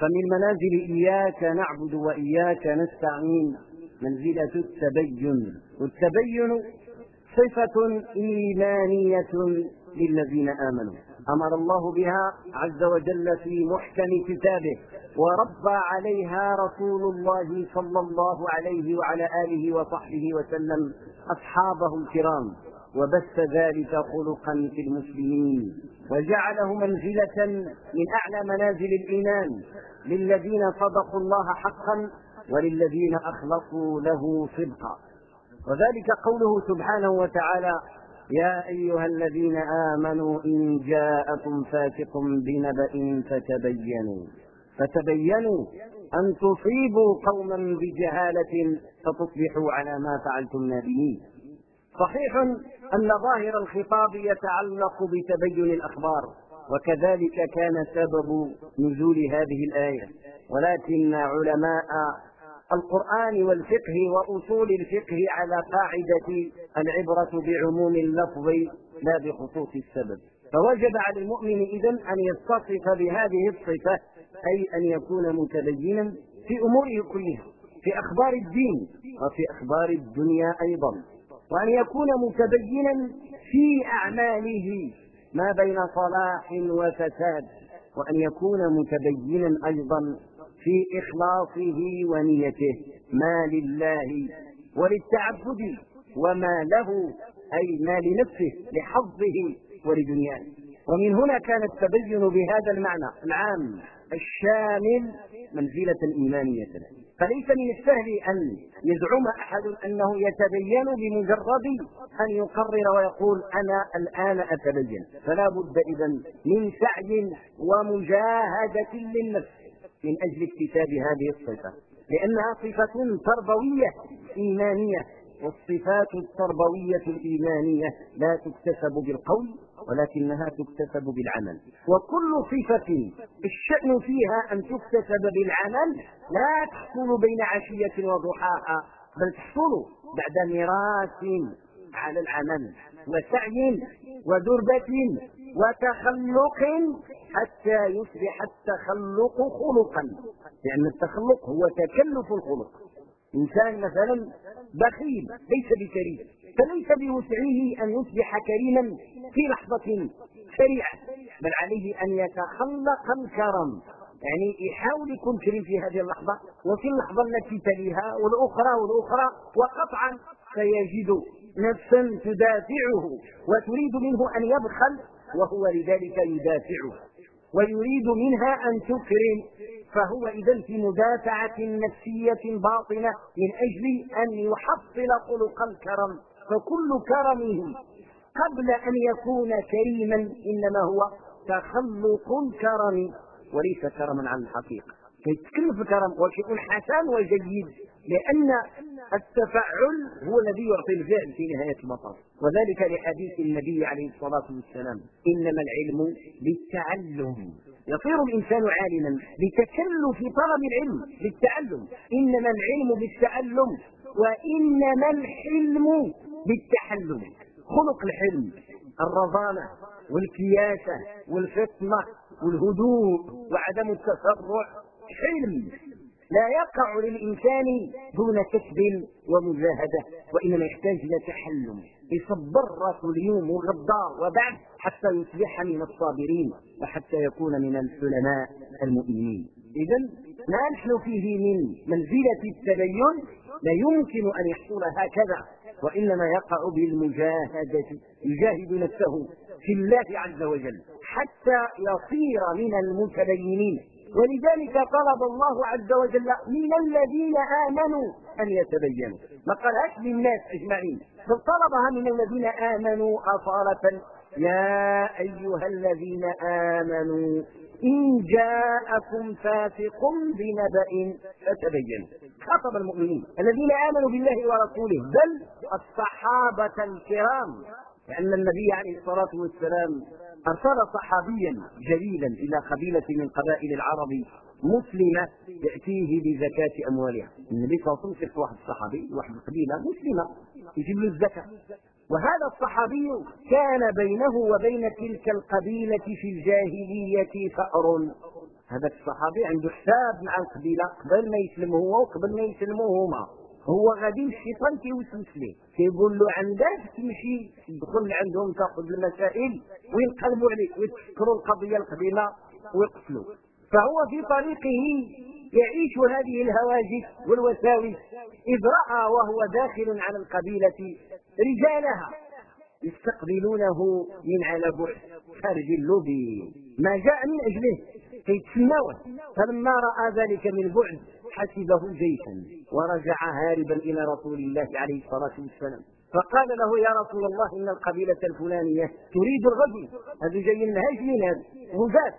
فمن منازل إياك نعبد وإياك نستعين منزلة التبين، والتبين صفة إيمانية للذين آمنوا أمر الله بها عز وجل في محكم كتابه، وربى عليها رسول الله صلى الله عليه وعلى آله وصحبه وسلم أصحابه الكرام، وبث ذلك خلقا في المسلمين، وجعله منزلة من أعلى منازل الإيمان للذين صدقوا الله حقا وللذين أخلصوا له صدقا. وذلك قوله سبحانه وتعالى: يا أيها الذين آمنوا إن جاءكم فاسق بنبأ فتبينوا أن تصيبوا قوما بجهالة فتصبحوا على ما فعلتم نادمين. صحيح أن ظاهر الخطاب يتعلق بتبين الأخبار، وكذلك كان سبب نزول هذه الآية، ولكن علماء القرآن والفقه وأصول الفقه على قاعدة العبرة بعموم اللفظ لا بخصوص السبب، فوجب على المؤمن إذن أن يتصف بهذه الصفة، أي أن يكون متبينا في أموره كلها، في أخبار الدين وفي أخبار الدنيا أيضا، وأن يكون متبينا في أعماله ما بين صلاح وفساد، وأن يكون متبينا أيضا في إخلاصه ونيته، ما لله وللتعبد وما له، أي ما لنفسه لحظه ولدنياه. ومن هنا كان التبين بهذا المعنى العام الشامل منزلة إيمانية. فليس من السهل أن يزعم أحد أنه يتبين بمجرد أن يقرر ويقول أنا الآن أتبين، فلا بد إذن من سعي ومجاهدة للنفس من أجل اكتساب هذه الصفة، لأنها صفة تربوية إيمانية، والصفات التربوية الإيمانية لا تكتسب بالقول ولكنها تكتسب بالعمل. وكل صفة الشأن فيها أن تكتسب بالعمل لا تحصل بين عشية وضحاها، بل تحصل بعد مراس على العمل وسعي ودربة وتخلق حتى يصبح التخلق خلقا، لأن التخلق هو تكلف الخلق. إنسان مثلا بخيل ليس بكريم، فليس بوسعه أن يصبح كريما في لحظة سريعة، بل عليه أن يتخلق الكرم، يعني يحاول يكون كريم في هذه اللحظة وفي اللحظة التي تليها والأخرى، وقطعا سيجد نفسا تدافعه وتريد منه أن يبخل، وهو لذلك يدافعه ويريد منها أن تكرم، فهو إذن في مدافعة نفسية باطنة من أجل أن يحصل خلق الكرم. فكل كرمه قبل أن يكون كريما إنما هو تخلق الكرم وليس كرما عن الحقيقة. يتكلم في الكرم وشيء حسن وجيد، لأن التفعل هو الذي يعطي الفعل في نهاية المطاف، وذلك لحديث النبي عليه الصلاة والسلام: إنما العلم بالتعلم. يصير الإنسان عالما بتكلف طلب العلم بالتعلم. إنما العلم بالتعلم وإنما الحلم بالتحلم. خلق الحلم الرزانة والكياسة والفطنة والهدوء وعدم التسرع، حلم لا يقع للإنسان دون كسب ومجاهدة، وإنما يحتاج إلى تحلم، يصبر راسه اليوم وغدا وبعد حتى يصبح من الصابرين وحتى يكون من الحلماء المؤمنين. إذن ما نحن فيه من منزلة التبين لا يمكن أن يحصل هكذا، وإنما يقع بالمجاهدة، يجاهد نفسه في الله عز وجل حتى يصير من المتبينين. ولذلك طلب الله عز وجل من الذين آمنوا أن يتبينوا، ما قالهاش للناس أجمعين، بل طلبها من الذين آمنوا أصالة: يا أيها الذين آمنوا إن جاءكم فاسق بنبأ فتبينوا. خاطب المؤمنين الذين آمنوا بالله ورسوله، بل الصحابة الكرام، لأن النبي عليه الصلاة والسلام أرسل صحابيا جليلا إلى قبيلة من قبائل العرب مسلمة يأتيه بزكاة أموالها. النبي صلى الله عليه وسلم واحد الصحابي واحد القبيلة مسلمة يجيب له الزكاة، وهذا الصحابي كان بينه وبين تلك القبيلة في الجاهلية ثأر. هذاك الصحابي عنده حساب مع القبيله قبل ما يسلم هو وقبل ما يسلموا هما. هو غادي الشيطان كيوسوس ليه كيقول له عندك تمشي تدخل عندهم تاخذ المسائل وينقلبوا عليك ويتفكروا القضيه القديمه ويقتلوا. فهو في طريقه يعيش هذه الهواجس والوساوس إذ رأى وهو داخل على القبيلة رجالها يستقبلونه من على بعد خارج اللوبي ما جاء من أجله كيتسناوه. فلما رأى ذلك من بعد حسبه جيشا ورجع هاربا إلى رسول الله عليه الصلاة والسلام فقال له يا رسول الله إن القبيلة الفلانية تريد الغزو، هذا جاي الهاجمين هذا غزاة.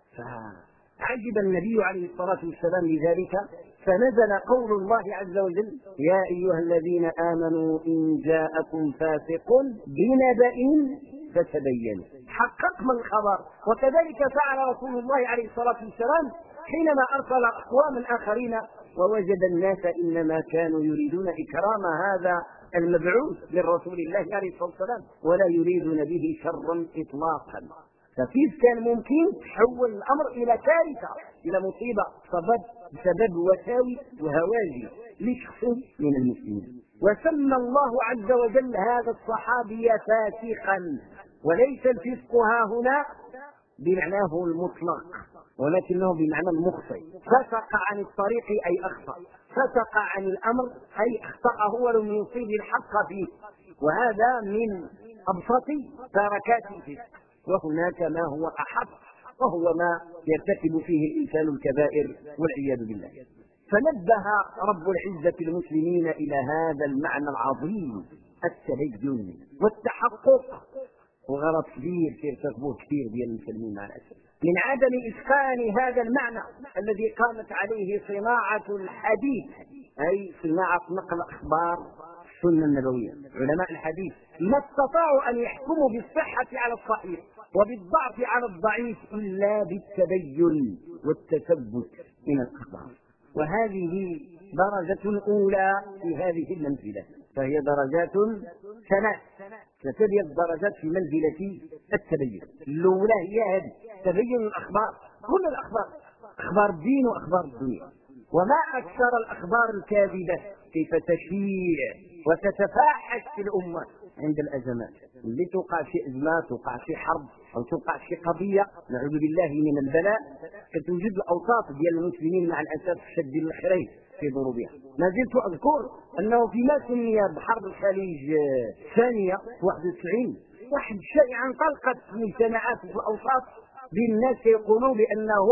عجب النبي عليه الصلاة والسلام لذلك فنزل قول الله عز وجل يا أيها الذين آمنوا إن جاءكم فاسق بنبأ فتبينوا حقق من الخبر. وكذلك فعل رسول الله عليه الصلاة والسلام حينما أرسل أقواما آخرين ووجد الناس إنما كانوا يريدون إكرام هذا المبعوث للرسول الله عليه الصلاة والسلام ولا يريدون به شرا إطلاقا. فكيف كان ممكن تحول الأمر إلى كارثة إلى مصيبة بسبب وساوس وهواجس لشخص من المسلمين؟ وسمى الله عز وجل هذا الصحابي فاسقا، وليس الفسق ها هنا بمعناه المطلق ولكنه بمعنى المخطئ. فسق عن الطريق أي أخطأ، فسق عن الأمر أي أخطأه ولم يصيب الحق فيه، وهذا من أبسط دركات الفسق. وهناك ما هو أحق وهو ما يرتكب فيه الإنسان الكبائر والعياذ بالله. فنبه رب العزة المسلمين إلى هذا المعنى العظيم التبين والتحقق، وغلط كبير كيرتكبوه كثير ديال المسلمين مع الأسف من عدم إتقان هذا المعنى الذي قامت عليه صناعة الحديث، أي صناعة نقل أخبار السنة النبوية. علماء الحديث ما استطاعوا أن يحكموا بالصحة على الصحيح وبالضعف على الضعيف إلا بالتبين والتثبت من الأخبار. وهذه درجة أولى في هذه المنزلة، فهي درجات ثلاث الدرجات في منزلة التبين. الأولى هي هذه تبين الأخبار، كل الأخبار، أخبار الدين وأخبار الدنيا. وما أكثر الأخبار الكاذبة كيف تشيع وتتفاحش في الأمة عند الأزمات، اللي توقع في أزمة، توقع في حرب أو توقع في قضية نعوذ بالله من البلاء، فتوجد الأوساط ديال المسلمين مع الأسف شد الخريف في ضروبها. ما زلت أذكر أنه فيما سمي بحرب الخليج الثانية 91 واحد الشائعة انطلقت في المجتمعات في الأوساط بالناس يقولون بأنه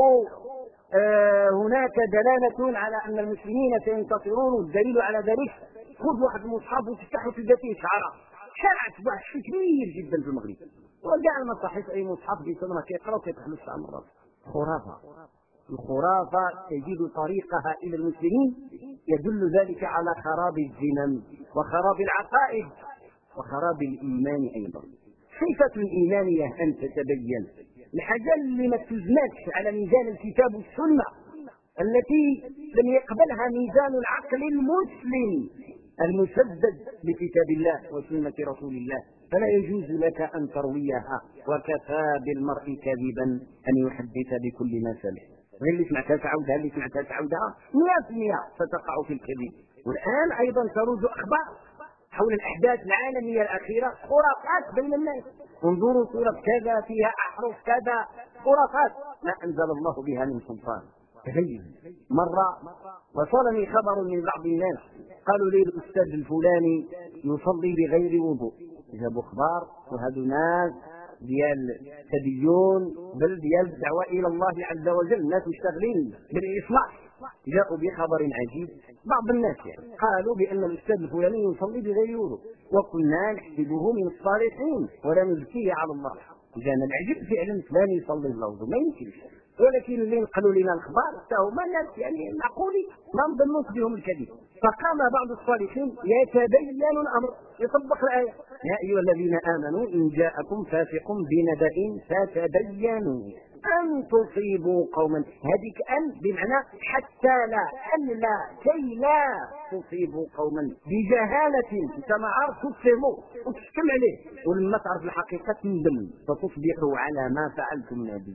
هناك دلالة على أن المسلمين سينتصرون، والدليل على ذلك خذ واحد المصحف وتفتحه في ذاته شعره. شاعت بحث كبير جدا في المغرب، وجاء المصاحف أي مصحف بيسمى كيقرأ وكيتحمل الساعة مرات. خرافة، الخرافة تجد طريقها إلى المسلمين، يدل ذلك على خراب الزمن وخراب العقائد وخراب الإيمان أيضا. صفة الإيمانية أن تتبين الحاجة اللي ما تزنكش على ميزان الكتاب والسنة التي لم يقبلها ميزان العقل المسلم المسدد بكتاب الله وسنة رسول الله، فلا يجوز لك أن ترويها. وكفى بالمرء كذبا أن يحدث بكل ما سمع. غير اللي سمعتها تعودها، اللي سمعتها تعودها 100% ستقع في الكذب. والآن أيضا تروج أخبار حول الأحداث العالمية الأخيرة، خرافات بين الناس. انظروا سورة كذا فيها أحرف كذا، خرافات ما أنزل الله بها من سلطان. تبين مرة وصلني خبر من بعض الناس قالوا لي الأستاذ الفلاني يصلي بغير وضوء. جابوا أخبار وهذو ناس ديال تدين بل ديال الدعوة إلى الله عز وجل، الناس مشتغلين بالإصلاح. جاءوا بخبر عجيب بعض الناس يعني قالوا بأن الأستاذ الفلاني يصلي بغير وضوء، وكنا نحسبه من الصالحين ولا نزكيه على الله. جانا العجب فعلا فلان يصلي بلا وضوء ما يمكنش، ولكن اللي نقلوا لنا الأخبار هما ناس يعني معقولين ما نظنوش بهم الكذب. فقام بعض الصالحين يتبين الأمر، يطبق الآية يا أيها الذين آمنوا إن جاءكم فاسق بنبأ فتبينوا أن تصيبوا قوما. هذيك أن بمعنى حتى لا، أن لا كي لا تصيبوا قوما بجهالة أنت ما عارف تفهموا وتحكم عليه، ولما تعرف الحقيقة تندم فتصبحوا على ما فعلتم نادمين.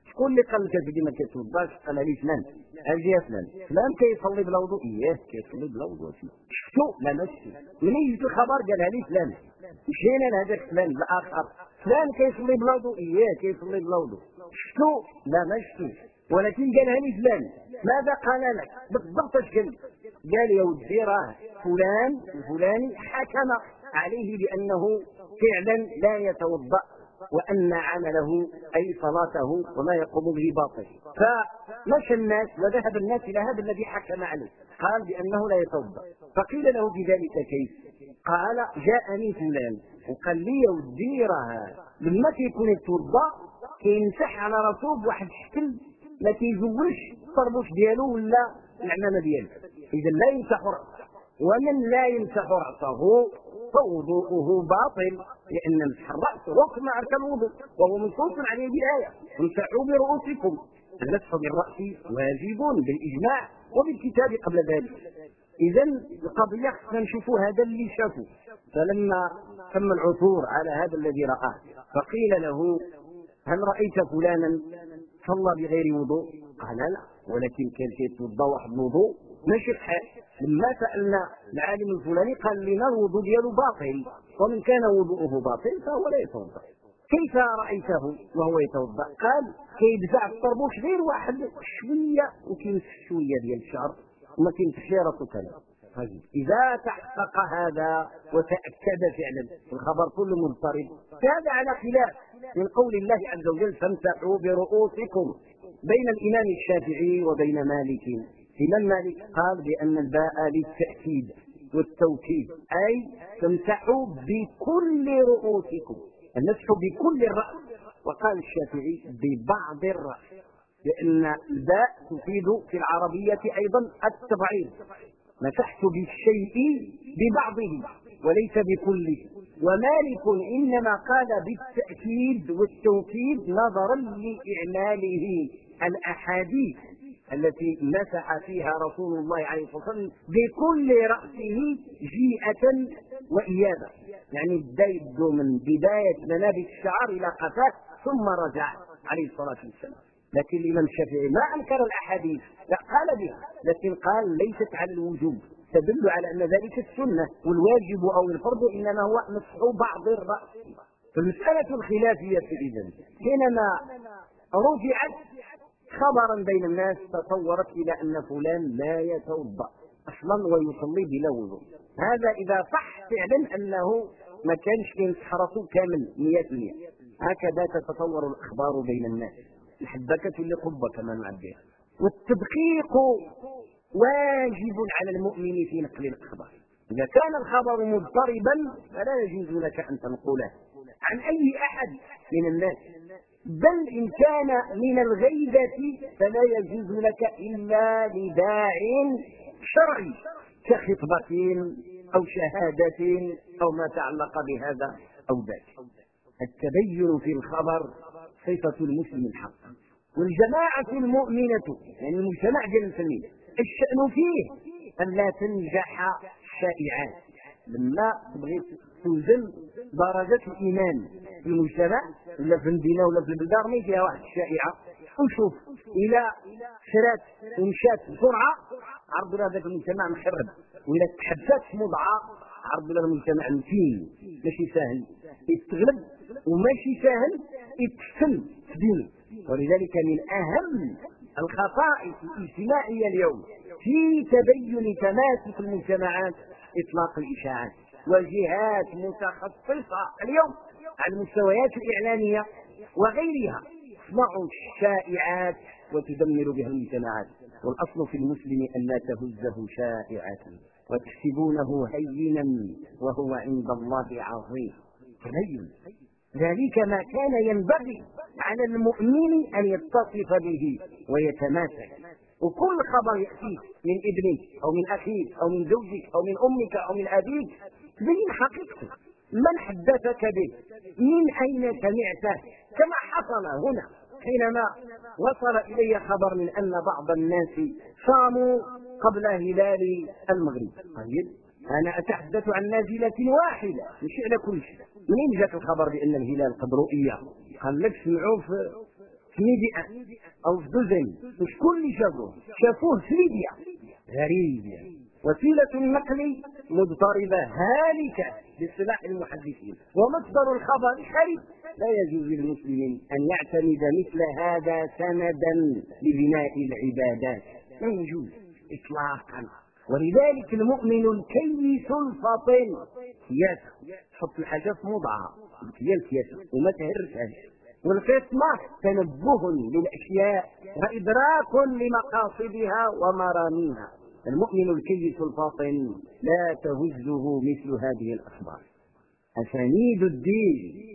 شكون اللي قال لك اسيدي ما كتوضاش؟ قال لي فلان. اجي يا فلان، فلان كيصلي بلا وضوء؟ كيصلي بلا وضوء. شفتو؟ لا ما شفتو. منين جبت الخبر؟ قالها لي فلان. مشينا لهذاك فلان الاخر، فلان كيصلي بلا وضوء؟ كيصلي بلا وضوء. شفتو؟ لا ما شفتوش، ولكن قالها لي فلان. ماذا قال لك بالضبط؟ اش قال لي يا ودي راه فلان الفلاني حكم عليه بانه فعلا لا يتوضا، وأن عمله أي صلاته وما يقوم به باطل. فمشى الناس وذهب الناس إلى هذا الذي حكم عليه، قال بأنه لا يتوضا. فقيل له بذلك كيف؟ قال جاءني فلان وقال لي يا ودي راه لما كيكون يتوضا كيمسح على راسه بواحد الشكل ما كيزولش الطربوش ديالو ولا العمامه ديالو، إذا لا يمسح راسه، ومن لا يمسح راسه فوضوءه باطل، لأن مسح الرأس ركن مع أركان الوضوء، وهو منصوص عليه بالآية: امسحوا برؤوسكم. المسح بالرأس واجب بالإجماع وبالكتاب قبل ذلك. إذا القضية خصنا نشوفوا هذا اللي شافوا. فلما تم العثور على هذا الذي رآه فقيل له: هل رأيت فلانا صلى بغير وضوء؟ قال: لا، ولكن كان كيتوضا واحد الوضوء ماشي صحيح. لما سألنا العالم الفلاني قال لنا الوضوء ديالو باطل، ومن كان وضوءه باطل فهو لا يتوضا. كيف رأيته وهو يتوضا؟ قال: كيدفع الطربوش غير واحد شويه وكيمسح شويه ديال الشعر وما كيمسحش راسو كامل. إذا تحقق هذا وتأكد فعلا الخبر كله مضطرب، فهذا على خلاف من قول الله عز وجل: فامسحوا برؤوسكم، بين الإمام الشافعي وبين مالك. الإمام مالك قال بأن الباء للتأكيد والتوكيد، أي تمسحوا بكل رؤوسكم، المسح بكل الرأس. وقال الشافعي ببعض الرأس، لأن الباء تفيد في العربية أيضا التبعيض، مسحت بالشيء ببعضه وليس بكله. ومالك إنما قال بالتأكيد والتوكيد نظرا لإعماله الأحاديث التي مسح فيها رسول الله عليه الصلاة والسلام بكل رأسه جيئة وإيابة، يعني بدا من بداية منابت الشعر إلى قفاه ثم رجع عليه الصلاة والسلام. لكن الإمام الشافعي ما أنكر الأحاديث، لا قال بها، لكن قال ليست على الوجوب، تدل على أن ذلك السنة، والواجب أو الفرض إنما هو مسح بعض الرأس. فالمسألة الخلافية إذن حينما رفعت خبرا بين الناس تصورت إلى أن فلان لا يتوضأ أصلا ويصلي بلا وضوء. هذا إذا صح فعلا أنه ما كانش يمسح راسه كامل 100%. هكذا تتطور الأخبار بين الناس، الحبكة لقبة كما نعبرها. والتدقيق واجب على المؤمن في نقل الأخبار. إذا كان الخبر مضطربا فلا يجوز لك أن تنقله عن أي أحد من الناس، بل إن كان من الغيبة فلا يجوز لك إلا لداع شرعي كخطبة أو شهادة أو ما تعلق بهذا أو ذاك. التبين في الخبر صفة المسلم الحق، والجماعة المؤمنة يعني المجتمع ديال المسلمين الشأن فيه أن لا تنجح الشائعات. لما تبغي توزن درجة الإيمان في المجتمع ولا في المدينة ولا في البلدان ما فيها واحد الشائعة ونشوف إلى شرات ومشات بسرعة عرض لنا ذاك المجتمع مخرب، وإلى تحدثت مضعة عرض لنا المجتمع متين. ماشي سهل يتغلب وماشي سهل يتسن في دينه. ولذلك من أهم الخصائص الاجتماعية اليوم في تبين تماسك المجتمعات إطلاق الإشاعات، وجهات متخصصة اليوم على المستويات الإعلامية وغيرها تصنع الشائعات وتدمر بها المجتمعات. والأصل في المسلم أن لا تهزه شائعة وتحسبونه هينا وهو عند الله عظيم. تبين ذلك ما كان ينبغي على المؤمن أن يتصف به ويتماسك. وكل خبر يأتيك من ابنك أو من أخيك أو من زوجك أو من أمك أو من أبيك تبين حقيقته، من حدثك به، من أين سمعته، كما حصل هنا حينما وصل إلي خبر من أن بعض الناس صاموا قبل هلال المغرب. طيب أنا أتحدث عن نازلة واحدة مش على كل شيء. منين جاء الخبر بأن الهلال قد رؤية؟ قال لك سمعوا في في 100 أو في دزن، مش كل شافوه في ليبيا. غريب يعني. وسيلة النقل مضطربة هالكة باصطلاح المحدثين، ومصدر الخبر خريب. لا يجوز للمسلمين أن يعتمد مثل هذا سندا لبناء العبادات، لا يجوز إطلاقا. ولذلك المؤمن الكيس الفطن سياسة، تحط الحاجة في موضعها هي السياسة وما تهرسهاش. والقسمة تنبه للأشياء وإدراك لمقاصدها ومراميها. المؤمن الكيس الفاطن لا تهزه مثل هذه الأخبار. أسانيد الدين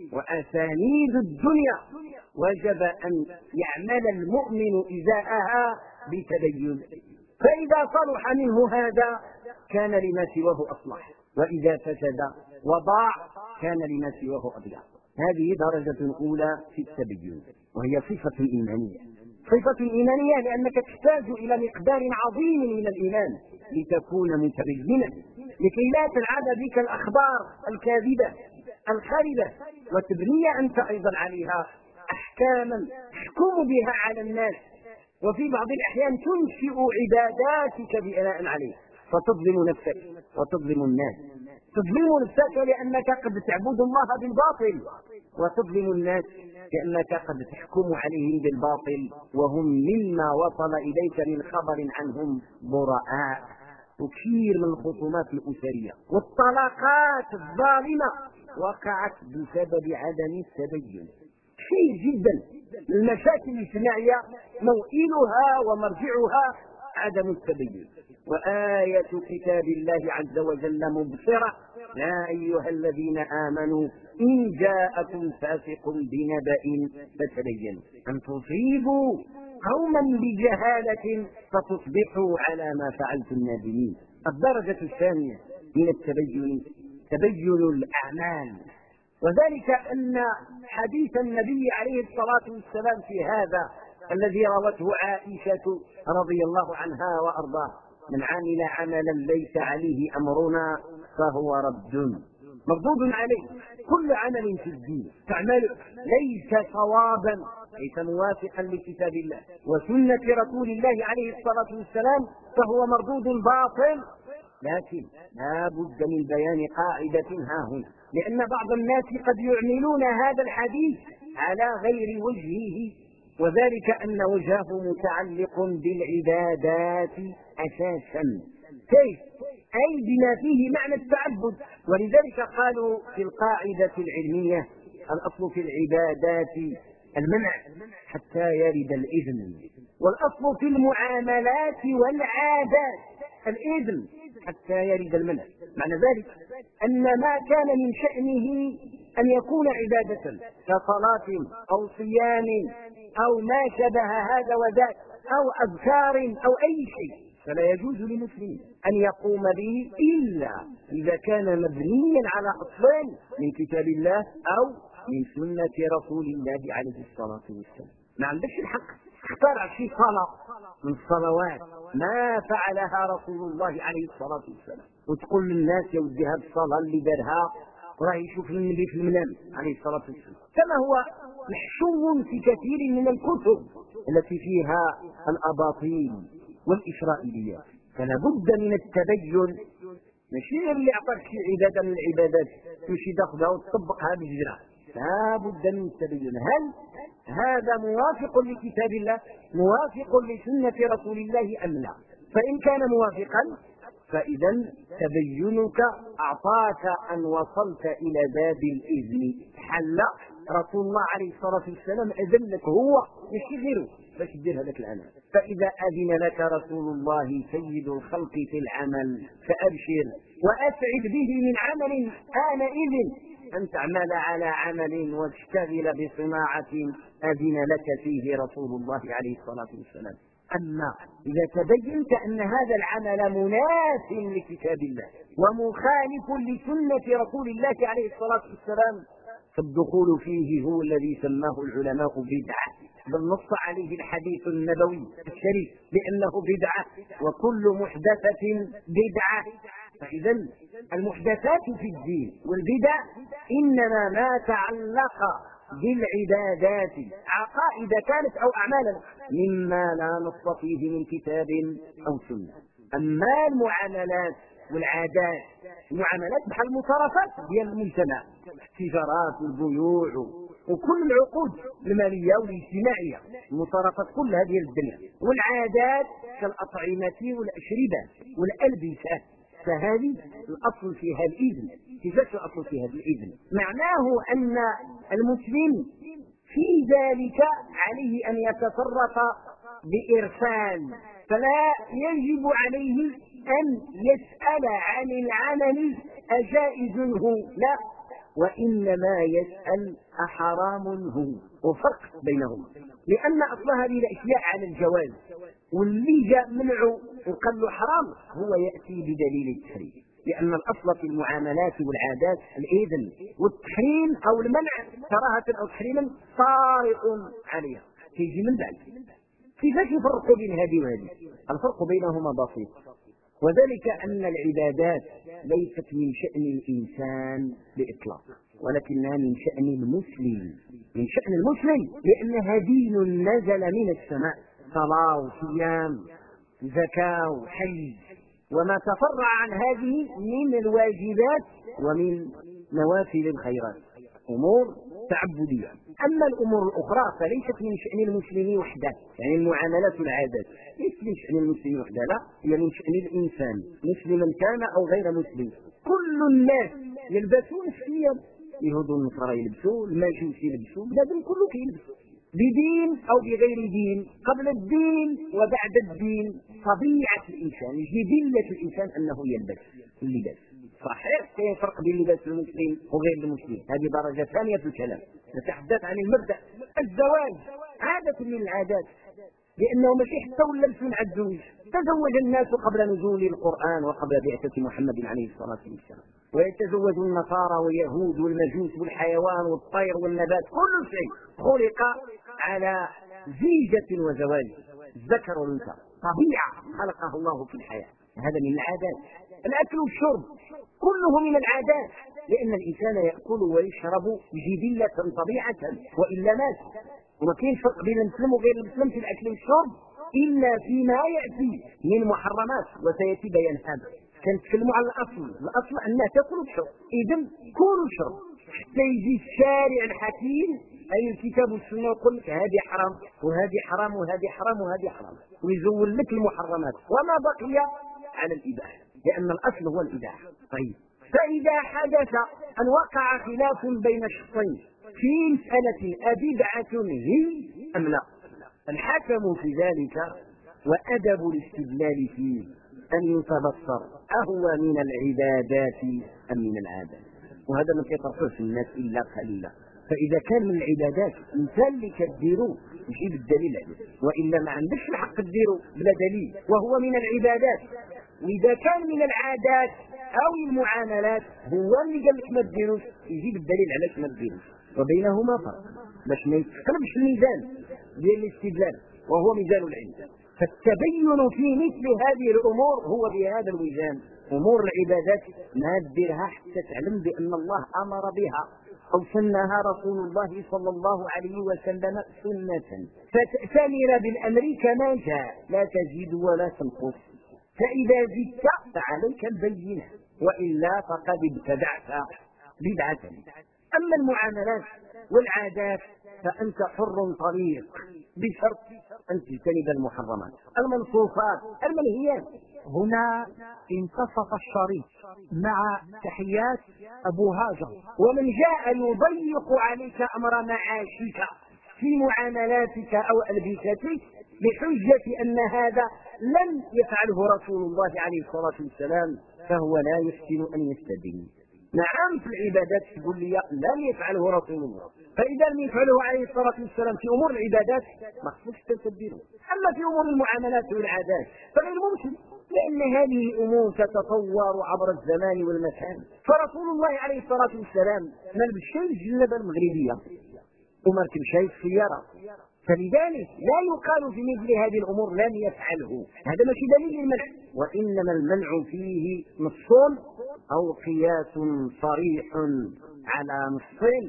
وأسانيد الدنيا وجب أن يعمل المؤمن إزاءها بتبين، فإذا صلح منه هذا كان لما سواه أصلح، وإذا فسد وضاع كان لما سواه أضيع. هذه درجة أولى في التبين، وهي صفة إيمانية. صفة إيمانية لأنك تحتاج إلى مقدار عظيم من الإيمان لتكون متبينا، لكي لا تلعب بك الأخبار الكاذبة الخاربة وتبني أنت أيضا عليها أحكاما تحكم بها على الناس، وفي بعض الأحيان تنشئ عباداتك بناء عليه، فتظلم نفسك وتظلم الناس. تظلم نفسك لأنك قد تعبد الله بالباطل، وتظلم الناس لأنك قد تحكم عليهم بالباطل وهم مما وصل إليك من خبر عنهم براء. وكثير من الخصومات الأسرية والطلاقات الظالمة وقعت بسبب عدم التبين. كثير جدا المشاكل الاجتماعية موئلها ومرجعها عدم التبين. وآية كتاب الله عز وجل مبصرة: يا أيها الذين آمنوا إن جاءكم فاسق بنبأ فتبينوا أن تصيبوا قوما بجهالة فتصبحوا على ما فعلتم نادمين. الدرجة الثانية من التبين تبين الأعمال، وذلك أن حديث النبي عليه الصلاة والسلام في هذا الذي روته عائشة رضي الله عنها وأرضاها: من عمل عملا ليس عليه أمرنا فهو رد، مردود عليه. كل عمل في الدين تعمله ليس صوابا، ليس موافقا لكتاب الله وسنة رسول الله عليه الصلاة والسلام، فهو مردود باطل. لكن لا بد من بيان قاعدة ها هنا، لأن بعض الناس قد يعملون هذا الحديث على غير وجهه، وذلك أن وجهه متعلق بالعبادات أساسا. كيف؟ أي بما فيه معنى التعبد. ولذلك قالوا في القاعدة العلمية: الأصل في العبادات المنع حتى يرد الإذن، والأصل في المعاملات والعادات الإذن حتى يرد المنع. معنى ذلك أن ما كان من شأنه أن يكون عبادة كصلاة أو صيام أو ما شبه هذا وذاك أو أذكار أو أي شيء، فلا يجوز لمسلم أن يقوم به إلا إذا كان مبنيا على أصل من كتاب الله أو من سنة رسول الله عليه الصلاة والسلام. ما عندكش الحق اخترع شيء صلاة من الصلوات ما فعلها رسول الله عليه الصلاة والسلام وتقول للناس يا ودي هذه الصلاة اللي دارها راه يشوف النبي في المنام عليه الصلاة والسلام، كما هو محشو في كثير من الكتب التي فيها الأباطيل والإسرائيليات. فلا بد من التبين، ماشي اللي أعطاك شي عبادة من العبادات تمشي تاخذها وتطبقها بجرة. لا بد من التبين، هل هذا موافق لكتاب الله موافق لسنة رسول الله أم لا؟ فإن كان موافقا فإذا تبينك أعطاك أن وصلت إلى باب الإذن. حل رسول الله عليه الصلاة والسلام أذن لك هو ماشي غيره باش دير هذاك العمل. فإذا أذن لك رسول الله سيد الخلق في العمل فأبشر وأسعد به من عمل آنئذ أن تعمل على عمل وتشتغل بصناعة أذن لك فيه رسول الله عليه الصلاة والسلام. أما إذا تبينت أن هذا العمل مناف لكتاب الله ومخالف لسنة رسول الله عليه الصلاة والسلام فالدخول فيه هو الذي سماه العلماء بدعة، بل نص عليه الحديث النبوي الشريف بأنه بدعة، وكل محدثة بدعة. فإذا المحدثات في الدين والبدع إنما ما تعلق بالعبادات عقائد كانت أو أعمالا مما لا نص فيه من كتاب أو سنة. أما المعاملات والعادات، المعاملات بحال المصارفات ديال المجتمع، التجارات والبيوع وكل العقود المالية والاجتماعية، المصارفات كلها ديال الدنيا، والعادات كالأطعمة والأشربة والألبسة، فهذه الأصل فيها الإذن. كيفاش الأصل فيها الإذن؟ معناه أن المسلم في ذلك عليه أن يتصرف بإرسال، فلا يجب عليه أن يسأل عن العمل أجائز هو، لا، وإنما يسأل أحرام هو، وفرق بينهما، لأن أصل هذه الأشياء على الجواز، واللي جاء منعه وقال له حرام هو يأتي بدليل التحريم، لأن الأصل في المعاملات والعادات الإذن، والتحريم أو المنع كراهة أو تحريما طارئ عليها تيجي من بعد. كيفاش يفرقوا بين هذه وهذه؟ الفرق بينهما بسيط، وذلك أن العبادات ليست من شأن الإنسان بإطلاق، ولكنها من شأن المسلم، من شأن المسلم، لأنها دين نزل من السماء، صلاة وصيام زكاة وحج وما تفرع عن هذه من الواجبات ومن نوافل الخيرات، أمور تعبدية. أما الأمور الأخرى فليست من شأن المسلم وحده، يعني المعاملات والعادات ليست من شأن المسلم وحده، لا، هي من شأن الإنسان مسلما كان أو غير مسلم. كل الناس يلبسون الثياب، اليهود والنصارى يلبسوا، المجوس يلبسوا، بنادم كله كيلبس بدين أو بغير دين، قبل الدين وبعد الدين. طبيعة الإنسان، جبلة الإنسان أنه يلبس اللباس. صحيح في فرق بين لباس المسلم وغير المسلم، هذه درجة ثانية في الكلام. نتحدث عن المبدأ. الزواج عادة من العادات، لأنه ماشي حتى ولا لبسوا مع الزوج، تزوج الناس قبل نزول القرآن وقبل بعثة محمد عليه الصلاة والسلام، ويتزوج النصارى واليهود والمجوس والحيوان والطير والنبات، كل شيء خلق على زيجة وزواج، الذكر والأنثى، طبيعة خلقه الله في الحياة. هذا من العادات. الأكل والشرب كله من العادات، لأن الإنسان يأكل ويشرب جبلة طبيعة وإلا مات. وما كاينش فرق بين المسلم وغير المسلم في الأكل والشرب إلا فيما يأتي من محرمات، وسيأتي بيان هذا. كنتكلموا على الأصل أنها تأكل وتشرب، إذن كل وشرب حتى يجي الشارع الحكيم أي الكتاب والسنة يقول لك هذه حرام وهذه حرام وهذه حرام وهذه حرام، ويزول لك المحرمات وما بقي على الإباحة، لأن الأصل هو الإباحة. طيب، فإذا حدث أن وقع خلاف بين الشخصين في مسألة أبدعة هي أم لا، الحكم في ذلك وأدب الاستدلال فيه أن يتبصر أهو من العبادات أم من العادات، وهذا ما كيطرحوش الناس إلا قليلا. فإذا كان من العبادات مثال اللي كديروا يجيب الدليل عليه، وإلا ما عندكش الحق تديروا بلا دليل وهو من العبادات. وإذا كان من العادات أو المعاملات هو اللي قال لك ما تديروش، يجيب الدليل علاش ما تديروش، وبينهما فرق باش ما يتقلبش الميزان ديال الاستدلال وهو ميزان العلم. فالتبين في مثل هذه الأمور هو بهذا الميزان. أمور العبادات ما تديرها حتى تعلم بأن الله أمر بها أو سنها رسول الله صلى الله عليه وسلم سنة، فتأتمر بالأمر كما جاء، لا تزيد ولا تنقص. فإذا زدت فعليك البينة، وإلا فقد ابتدعت بدعة. أما المعاملات والعادات فأنت حر طليق بشرط أن تجتنب المحرمات المنصوصات المنهيات. هنا انتصف الشريط مع تحيات أبو هاجر. ومن جاء يضيق عليك أمر معاشك في معاملاتك أو ألبستك بحجة أن هذا لم يفعله رسول الله عليه الصلاة والسلام فهو لا يحسن أن يستدين. نعم في العبادات تقول لي لم يفعله رسول الله، فإذا لم يفعله عليه الصلاة والسلام في أمور العبادات ما خصوش تستدينه. أما في أمور المعاملات والعادات فغير ممكن، لأن هذه الأمور تتطور عبر الزمان والمكان. فرسول الله عليه الصلاة والسلام ما لبسش الجلابة المغربية وما ركبش السيارة، فلذلك لا يقال في مثل هذه الأمور لم يفعله، هذا ماشي دليل للمنع، وإنما المنع فيه نص أو قياس صريح على نصين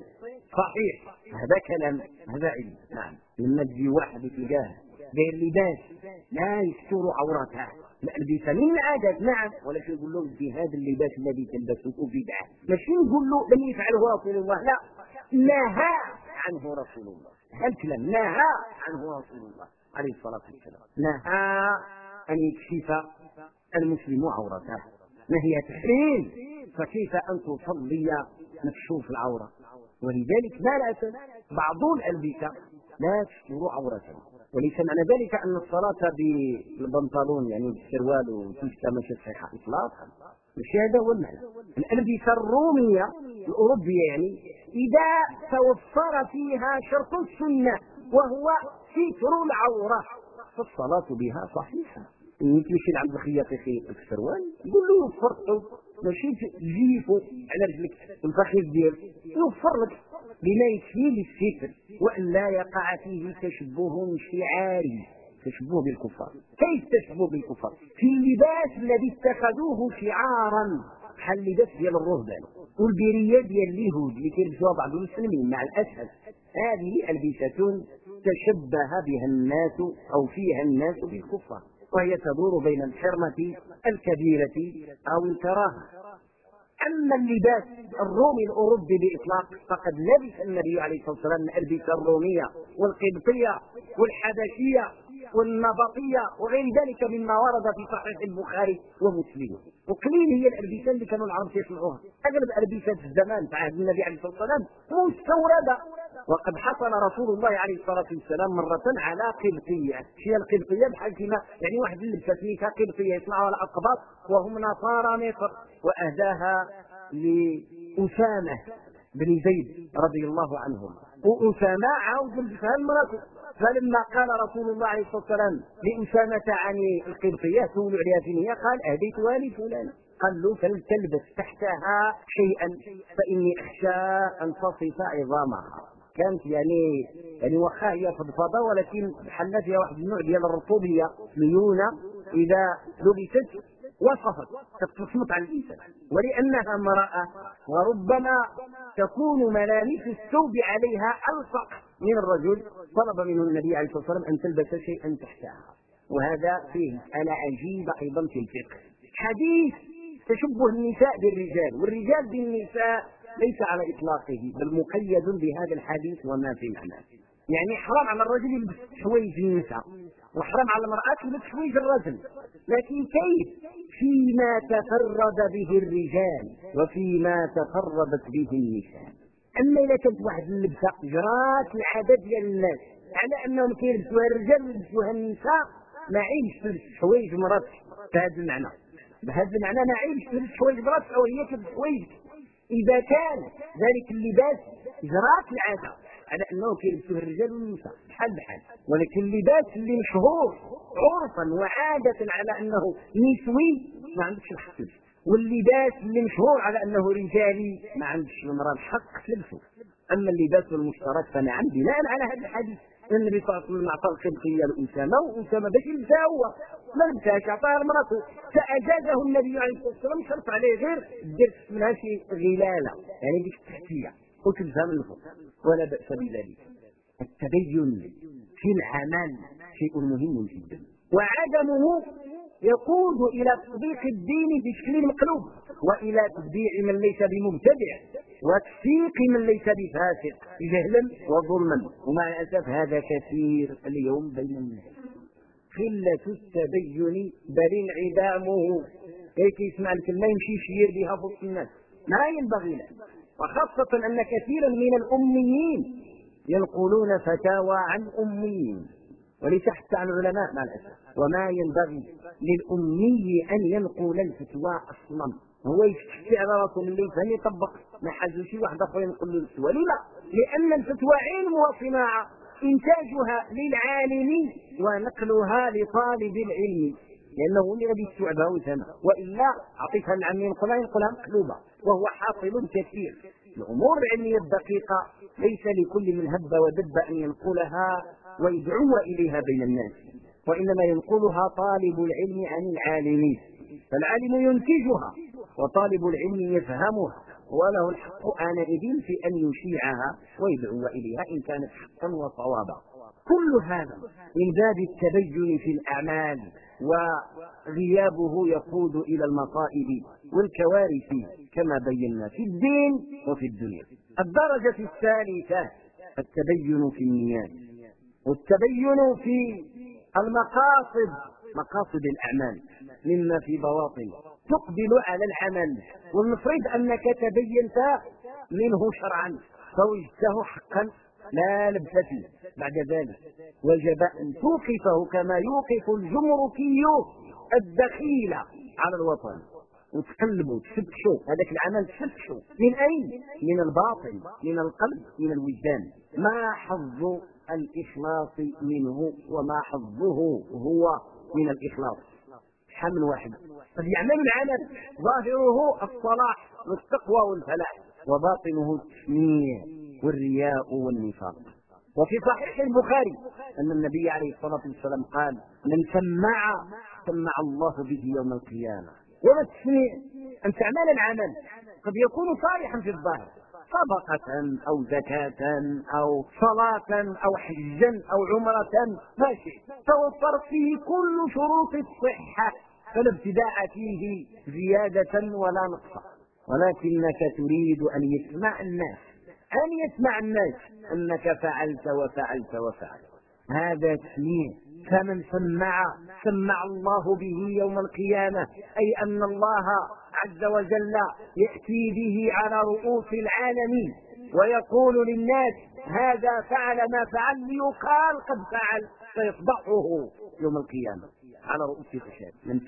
صحيح هذا كلام هذا علم. نعم لما تجي واحد تلقاه داير لباس لا يستر عورته الألبسة من العادات، نعم، ولكن يقول له في هذا اللباس الذي تلبسه بدعة، ماشي نقول له لم يفعله رسول الله، لا، نهى عنه رسول الله. هذا الكلام نهى عنه رسول الله عليه الصلاة والسلام، نهى أن يكشف المسلم عورته نهي تحريم، فكيف أن تصلي مكشوف العورة؟ ولذلك لا بأس بعض الألبسة لا تستر عورته، وليس معنى ذلك أن الصلاة بالبنطلون يعني بالسروال وتلك ماشي صحيحة إطلاقا، مش هذا هو المعنى. الألبسة الرومية الأوروبية يعني إذا توفر فيها شرط السنة وهو ستر العورة فالصلاة بها صحيحة. يمشي لعند الخياط يخيط السروال يقول له يوفر، ماشي تجيفه على رجلك الفخذ ديالك، يوفر لك بما يكفي للستر وان لا يقع فيه تشبه شعاري، تشبه بالكفار. كيف تشبه بالكفار؟ في اللباس الذي اتخذوه شعارا بحال اللباس ديال الرهبان والبريه ديال اليهود اللي كيلبسوها بعض المسلمين. مع الاسف هذه البسه تشبه بها الناس او فيها الناس بالكفار، وهي تدور بين الحرمة الكبيرة أو الكراهة. أما اللباس الرومي الأوروبي بإطلاق فقد لبس النبي عليه الصلاة والسلام الألبسة الرومية والقبطية والحبشية والنبطية وغير ذلك مما ورد في صحيح البخاري ومسلم. وقليل هي الألبسة اللي كانوا العرب يصنعوها، أغلب ألبسة الزمان في عهد النبي عليه الصلاة والسلام مستوردة. وقد حصل رسول الله عليه الصلاة والسلام مرة على قبطية، هي القبطية بحال كما يعني واحد اللبسة سميتها قبطية يصنعوها الأقباط وهم نصارى مصر، وأهداها لأسامة بن زيد رضي الله عنهم، وأسامة عاود لبسها لمراته. فلما قال رسول الله عليه الصلاة والسلام لأسامة عن القبطية سولوا عليها فين هي، قال أهديتها لفلان. قال له فلتلبس تحتها شيئا فإني أخشى أن تصف عظامها. كانت يعني واخا هي فضفاضه ولكن بحال فيها واحد النوع ديال الرطوبيه ليونه، اذا لبست وصفت تتصمت على الانسان. ولانها امراه وربما تكون ملامس الثوب عليها الصق من الرجل، طلب منه النبي عليه الصلاه والسلام ان تلبس شيئا تحتها. وهذا فيه مساله عجيبه ايضا في الفقه، حديث تشبه النساء بالرجال والرجال بالنساء ليس على إطلاقه، بل مقيد بهذا الحديث وما في معناه. يعني حرام على الرجل يلبس حوايج النساء وحرام على المرأة تلبس حوايج الرجل، لكن كيف؟ فيما تفرد به الرجال وفيما تفردت به النساء. أما إذا كانت واحد اللبسة جرات العادة ديال الناس على أنهم كيلبسوها الرجال ويلبسوها النساء، ما عيبش تلبس حوايج مراتك بهذا المعنى، بهذا المعنى ما عيبش تلبس حوايج مراتك أو هي تلبس حوايجك إذا كان ذلك اللباس جرات العادة على أنه كيلبسوه الرجال والنساء بحال بحال. ولكن اللباس اللي مشهور عرفا وعادة على أنه نسوي ما عندكش الحق تلبسه، واللباس اللي مشهور على أنه رجالي ما عندكش المرأة الحق تلبسه. أما اللباس المشترك فنعم بناء على هذا الحديث النبي صلى الله عليه وسلم أعطى القبطية لأسامة وأسامة باش يلبسها هو ما لبسهاش عطاها لمراته، فأجازه النبي عليه الصلاة والسلام شرط عليه غير دير منها شي غلالة يعني ديك التحتية وتلبسها من الفوق ولا بأس بذلك. التبين في العمل شيء مهم جدا، وعدمه يقود إلى تطبيق الدين بشكل مقلوب وإلى تبديع من ليس بمبتدع وتفسيق من ليس بفاسق جهلا وظلما. ومع الأسف هذا كثير اليوم بين الناس، قلة التبين بل انعدامه. كي يسمع الكلمة يمشي يشير بها فوق الناس، ما ينبغي له. وخاصة أن كثيرا من الأميين ينقلون فتاوى عن أميين وليس حتى عن العلماء مع الأسف. وما ينبغي للأمي أن ينقل الفتوى أصلا، هو يفتح على راسه من اللي يفهم يطبق، ما حاجه شي واحد اخر ينقل له الفتوى. لما؟ لأن الفتوى علم وصناعة، إنتاجها للعالم ونقلها لطالب العلم، لأنه هو اللي غادي يستوعبها ويفهمها، وإلا عطيتها العام ينقلها مقلوبة، وهو حاصل كثير. الأمور العلمية الدقيقة ليس لكل من هب ودب أن ينقلها ويدعو إليها بين الناس، وإنما ينقلها طالب العلم عن العالم، فالعالم ينتجها وطالب العلم يفهمها وله الحق آنئذ في أن يشيعها ويدعو إليها إن كانت حقا وصوابا. كل هذا من باب التبين في الأعمال، وغيابه يقود إلى المصائب والكوارث كما بينا في الدين وفي الدنيا. الدرجة الثالثة التبين في النيات، والتبين في المقاصد، مقاصد الأعمال مما في بواطن تقبل على العمل، ونفرض أنك تبينت منه شرعا فوجدته حقا لا لبس فيه، بعد ذلك وجب أن توقفه كما يوقف الجمركي الدخيل على الوطن، وتقلبه تفتشو هذاك العمل، تفتشو من أين؟ من الباطن، من القلب، من الوجدان. ما حظ الإخلاص منه وما حظه هو من الإخلاص؟ حمل واحد قد يعمل العمل ظاهره الصلاح والتقوى والفلاح، وباطنه التسميع والرياء والنفاق. وفي صحيح البخاري أن النبي عليه الصلاة والسلام قال: من سمع الله به يوم القيامة. وما التسميع؟ أن تعمل العمل قد يكون صالحا في الظاهر، صدقة أو زكاة أو صلاة أو حجا أو عمرة، ماشي، توفرت فيه كل شروط الصحة، فلا ابتداء فيه زيادة ولا نقص، ولكنك تريد أن يسمع الناس أنك فعلت وفعلت وفعلت. هذا تسميع. فمن سمع الله به يوم القيامة، أي أن الله عز وجل يأتي به على رؤوس العالمين ويقول للناس: هذا فعل ما فعل، ليقال قد فعل، فيفضحه يوم القيامة على رؤوس الأشهاد. من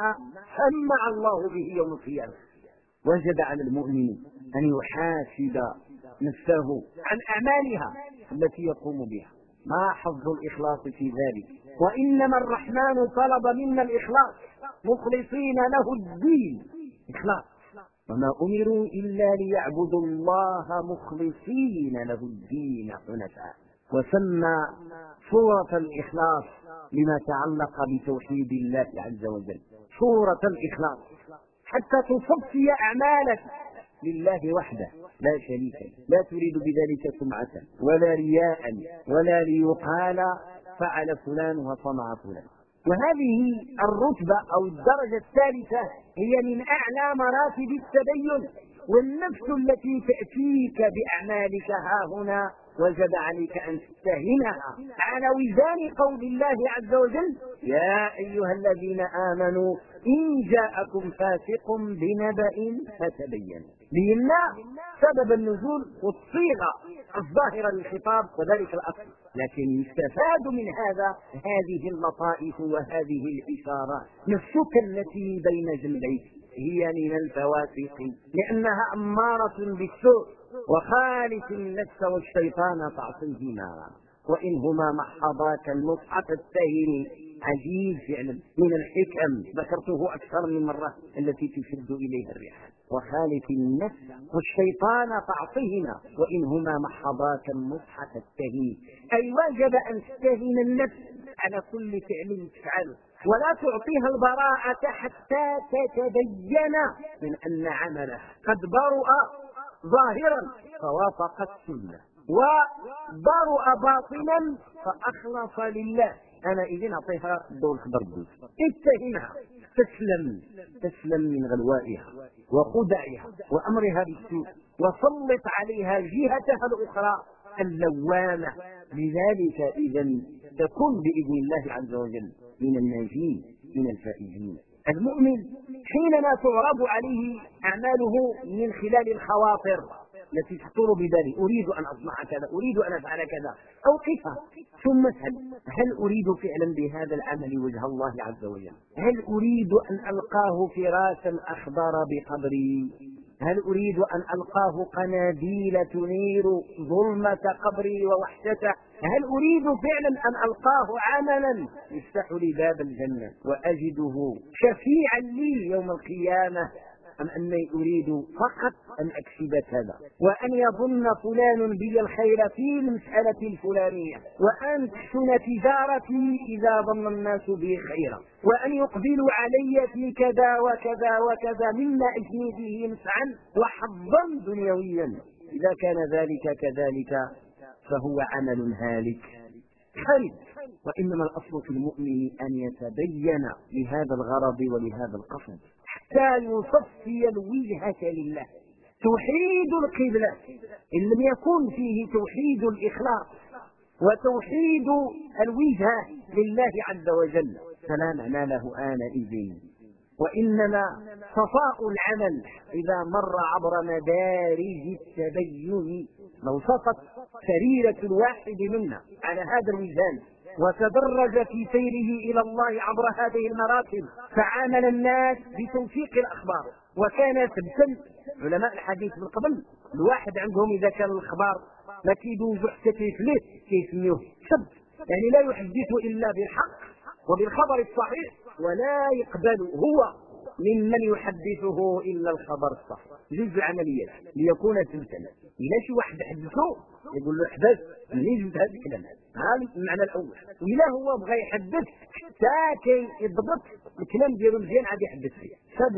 سمع الله به يوم القيامة. وجب على المؤمن أن يحاسب نفسه عن أعمالها التي يقوم بها. ما حظ الإخلاص في ذلك؟ وإنما الرحمن طلب منا الإخلاص مخلصين له الدين، إخلاص. وما أمروا إلا ليعبدوا الله مخلصين له الدين حنفاء. وسمى سورة الإخلاص لما تعلق بتوحيد الله عز وجل، سورة الإخلاص، حتى تصفي أعمالك لله وحده لا شريك له، لا تريد بذلك سمعة ولا رياء ولا ليقال فعل فلان وصنع فلان. وهذه الرتبة أو الدرجة الثالثة هي من أعلى مراتب التدين، والنفس التي تأتيك بأعمالك ها هنا وجب عليك أن تتهمها على وزان قول الله عز وجل: يا أيها الذين آمنوا إن جاءكم فاسق بنبأ فتبينوا. ليمنع سبب النزول والصيغة الظاهرة للخطاب وذلك الأصل، لكن يستفاد من هذا هذه اللطائف وهذه الإشارات. نفسك التي بين جنبيك هي من الفواسق، لأنها أمارة بالسوء، وخالف النفس والشيطان تعصيهما، وإنهما محضاك المصحف السهل. عجيب فعلا من الحكم، ذكرته أكثر من مرة، التي تشد إليها الرحال. وخالف النفس والشيطان تعصيهما وإنهما محضاك المصحف السهل، أي وجب أن تستهين النفس على كل فعل تفعله، ولا تعطيها البراءة حتى تتبين من أن عمله قد برؤ ظاهرا فوافق السنة، وبرؤ باطنا فأخلص لله. أنا إذن أعطيها دور خبر، اتهمها، تسلم من غلوائها وخدعها وأمرها بالسوء، وسلط عليها جهتها الأخرى اللوامة. لذلك إذن تكون بإذن الله عز وجل من الناجين من الفائزين. المؤمن حينما تعرض عليه أعماله من خلال الخواطر التي تخطر ببالي: أريد أن أصنع كذا، أريد أن أفعل كذا، أوقفها ثم اسأل: هل أريد فعلا بهذا العمل وجه الله عز وجل؟ هل أريد أن ألقاه فراشا أخضر بقبري؟ هل أريد أن ألقاه قناديل تنير ظلمة قبري ووحشته؟ هل أريد فعلا أن ألقاه عملا يفتح لي باب الجنة وأجده شفيعا لي يوم القيامة أم أني أريد فقط أن أكسب كذا، وأن يظن فلان بي الخير في المسألة الفلانية، وأن تحسن تجارتي إذا ظن الناس بي خيرا، وأن يقبلوا علي في كذا وكذا وكذا مما أجني به مسعا وحظا دنيويا. إذا كان ذلك كذلك فهو عمل هالك خالد. وإنما الأصل في المؤمن أن يتبين لهذا الغرض ولهذا القصد حتى يصفي الوجهة لله، توحيد القبلة. إن لم يكن فيه توحيد الإخلاص وتوحيد الوجهة لله عز وجل فلا معنى له آنئذ. وإنما صفاء العمل إذا مر عبر مدارج التبين. لو صفت سريرة الواحد منا على هذا الميزان وتدرج في سيره إلى الله عبر هذه المراتب، فعامل الناس بتوثيق الأخبار وكان ثبتا. علماء الحديث من قبل الواحد عندهم إذا كان الأخبار ما كيدوزو حتى كيفليه كيسميوه ثبت، يعني لا يحدث إلا بالحق وبالخبر الصحيح، ولا يقبل هو ممن يحدثه إلا الخبر الصحيح. جزء عمليات ليكون ثبتا. إلا شي واحد حدثه يقول له احدث منين جبت هذا الكلام، هذا المعنى الأول. وإلا هو بغى يحدث حتى كيضبط الكلام ديالو مزيان عاد يحدث فيه.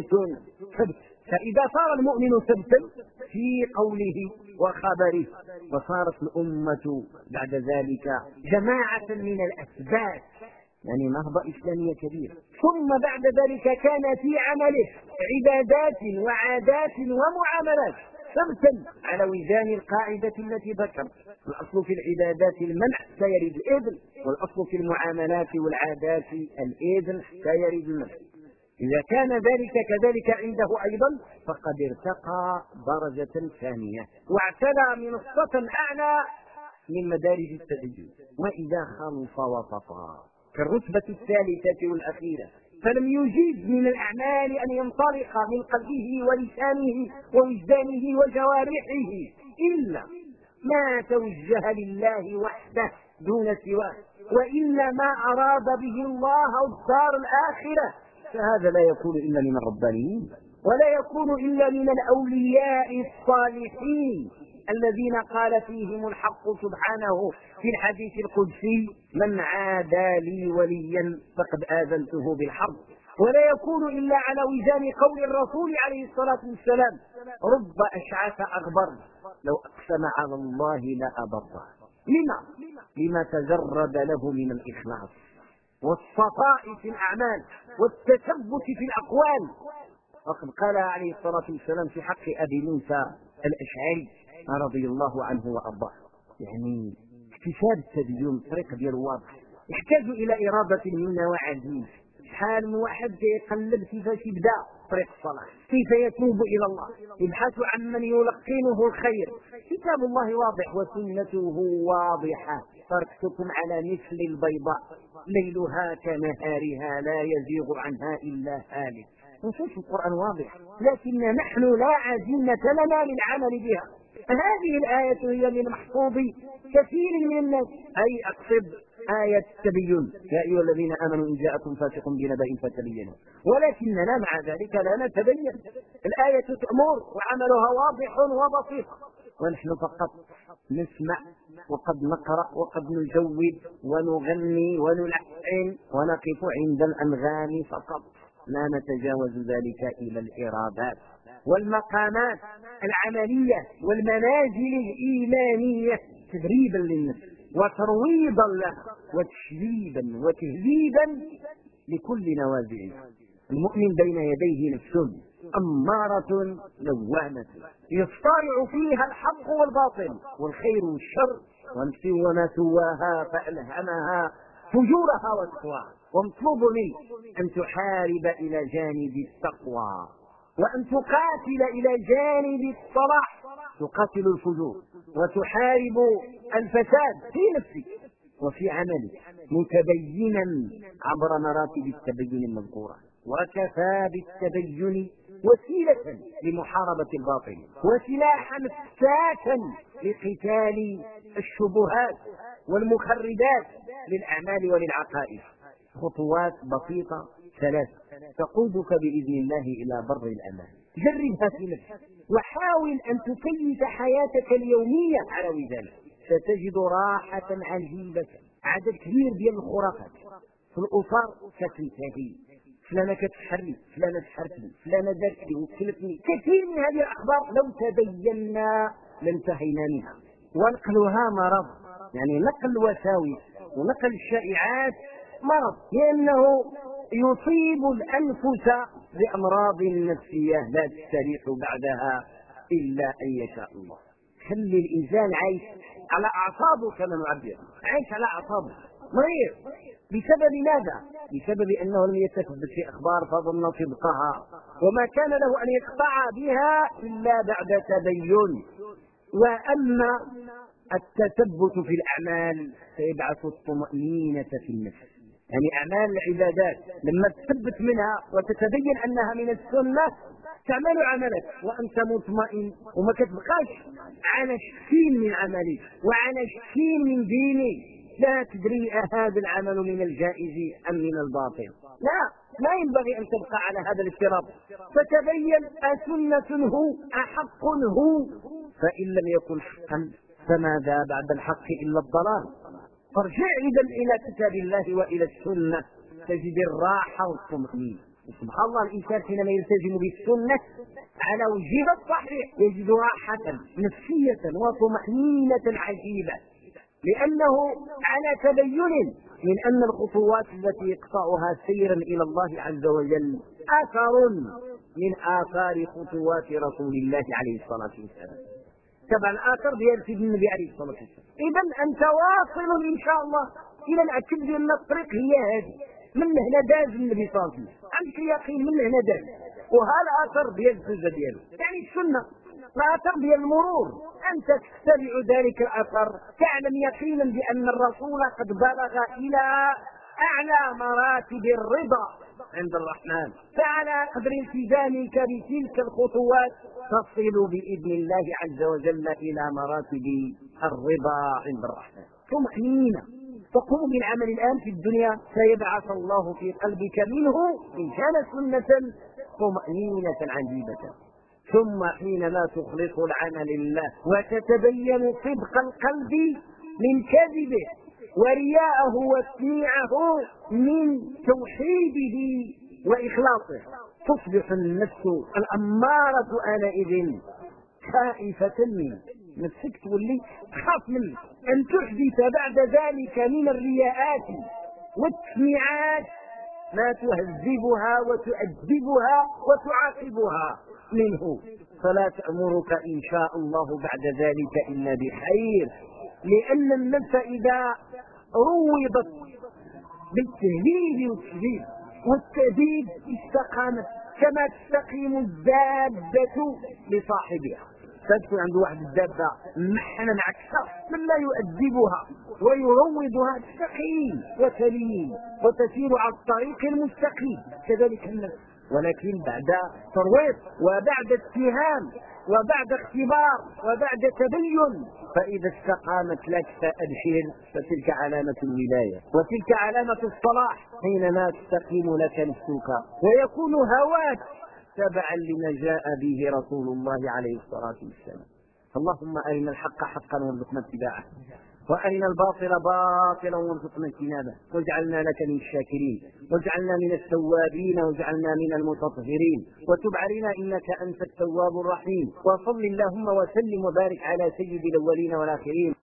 ثبت. فإذا صار المؤمن ثبتا في قوله وخبره وصارت الأمة بعد ذلك جماعة من الأثبات، يعني نهضة إسلامية كبيرة. ثم بعد ذلك كان في عمله عبادات وعادات ومعاملات ثبتا على وزان القاعدة التي ذكرت. الأصل في العبادات المنع حتى يرد الإذن، والأصل في المعاملات والعادات الإذن حتى يرد المنع. إذا كان ذلك كذلك عنده أيضا فقد ارتقى درجة ثانية واعتلى منصة أعلى من مدارج التدين. وإذا خلص وسطا كالرتبة الثالثة والأخيرة فلم يجيز من الأعمال أن ينطلق من قلبه ولسانه ووجدانه وجوارحه إلا ما توجه لله وحده دون سواه، وإلا ما أراد به الله الدار الآخرة، فهذا لا يكون إلا من الربانيين، ولا يكون إلا من الأولياء الصالحين الذين قال فيهم الحق سبحانه في الحديث القدسي: من عادى لي وليا فقد آذنته بالحرب. ولا يكون إلا على وزان قول الرسول عليه الصلاة والسلام: رب أشعث أغبر لو أقسم على الله لأبره. لما تجرد له من الإخلاص والصفاء في الأعمال والتثبت في الأقوال. وقد قال عليه الصلاة والسلام في حق أبي موسى الأشعري رضي الله عنه وأرضاه: يعني اكتساب التدين الطريق ديال واضح يحتاج إلى إرادة منا وعزيز. شحال من واحد يقلب كيفاش يبدا طريق الصلاح، كيف يتوب إلى الله، يبحث عن من يلقنه الخير. كتاب الله واضح وسنته واضحة: تركتكم على مثل البيضاء ليلها كنهارها لا يزيغ عنها إلا هالك. نصوص القرآن واضح، لكن نحن لا عزيمة لنا للعمل بها. هذه الآية هي من محفوظ كثير من الناس، أي أقصد آية التبين: يا أيها الذين آمنوا إن جاءكم فاسق بنبأ فتبينوا. ولكننا مع ذلك لا نتبين. الآية تأمر وعملها واضح وبسيط، ونحن فقط نسمع وقد نقرأ وقد نجود ونغني ونلحن ونقف عند الأنغام فقط، لا نتجاوز ذلك إلى الإرادات والمقامات العملية والمنازل الإيمانية تدريبا للنفس وترويضا لها وتشذيبا وتهذيبا لكل نوازعها. المؤمن بين يديه نفس أمارة لوامة يصطارع فيها الحق والباطل والخير والشر، ونفس وما سواها فألهمها فجورها وتقواها. ومطلوب منك أن تحارب إلى جانب التقوى، وأن تقاتل إلى جانب الصلاح، تقاتل الفجور وتحارب الفساد في نفسك وفي عملك، متبينا عبر مراتب التبين المذكورة. وكفى بالتبين وسيلة لمحاربة الباطل وسلاحا فتاكا لقتال الشبهات والمخربات للأعمال وللعقائد. خطوات بسيطة 3 تقودك بإذن الله إلى بر الأمان. جربها في نفسك وحاول أن تكيف حياتك اليومية على وذلك، ستجد راحة عجيبة. عدد كبير ديال الخرافات في الأسر كتنتهي، فلانة كتحري، فلانة تحرتني، فلانة دارت لي وكلتني، كثير من هذه الأخبار لو تبينا لانتهينا منها. ونقلها مرض، يعني نقل الوساوس ونقل الشائعات مرض، لأنه يصيب الأنفس بأمراض نفسية لا تستريح بعدها إلا أن يشاء الله. خلي الإنسان عايش على أعصابه كما نعبر، عايش على أعصابه مريض. بسبب ماذا؟ بسبب أنه لم يتثبت في أخبار فظن صدقها، وما كان له أن يقطع بها إلا بعد تبين. وأما التثبت في الأعمال فيبعث الطمأنينة في النفس، يعني أعمال العبادات لما تثبت منها وتتبين أنها من السنة تعمل عملك وأنت مطمئن وما كتبقاش على شكين من عملك وعلى شكين من دينك، لا تدري هذا العمل من الجائز أم من الباطل. لا ينبغي أن تبقى على هذا الافتراض، فتبين أسنة هو أحق هو، فإن لم يكن حقا فماذا بعد الحق إلا الضلال. فارجع إذا إلى كتاب الله وإلى السنة تجد الراحة والطمأنينة. سبحان الله، الإنسان حينما يلتزم بالسنة على وجهها الصحيح يجد راحة نفسية وطمأنينة عجيبة، لأنه على تبين من أن الخطوات التي يقطعها سيرا إلى الله عز وجل أثر من آثار خطوات رسول الله عليه الصلاة والسلام، تبع الآثار ديال النبي عليه الصلاة والسلام. إذا أنت واصل إن شاء الله إلى الأكد بأن الطريق هي هذه، من هنا داز النبي صلى الله عليه وسلم، عندك اليقين من هنا داز، وها الآثار ديال السنة دياله، يعني السنة الآثار ديال المرور، أنت تتبع ذلك الأثر تعلم يقينا بأن الرسول قد بلغ إلى أعلى مراتب الرضا عند الرحمن، فعلى قدر التزامك بتلك الخطوات تصل بإذن الله عز وجل إلى مراتب الرضا عند الرحمن. طمأنينة، تقوم بالعمل الآن في الدنيا فيبعث الله في قلبك منه إن كان سنة طمأنينة عجيبة. ثم حينما تخلص العمل لله وتتبين صدق القلب من كذبه ورياءه وتسميعه من توحيده وإخلاصه، تصبح النفس الأمارة آنئذ خائفة منه، نفسك تولي تخاف منه أن تحدث بعد ذلك من الرياءات والتسميعات ما تهذبها وتؤدبها وتعاقبها منه، فلا تأمرك إن شاء الله بعد ذلك إلا بخير، لأن النفس إذا روضت بالتهذيب والتشديد والتأديب استقامت كما تستقيم الدابة لصاحبها. تدخل عند واحد الدابة محنا معكسة من لا يؤدبها ويروضها تستقيم وتلين وتسير على الطريق المستقيم، كذلك النفس، ولكن بعد ترويض وبعد اتهام وبعد اختبار وبعد تبين، فإذا استقامت لك فأبشر، فتلك علامة الولاية وتلك علامة الصلاح، حينما تستقيم لك نفسك ويكون هواك تبعا لما جاء به رسول الله عليه الصلاة والسلام. اللهم أرنا الحق حقا وارزقنا اتباعه، وأرنا الباطل باطلا وارزقنا اجتنابه، واجعلنا لك من الشاكرين، واجعلنا من التوابين، واجعلنا من المتطهرين، وتب علينا إنك أنت التواب الرحيم. وصل اللهم وسلم وبارك على سيد الأولين والآخرين.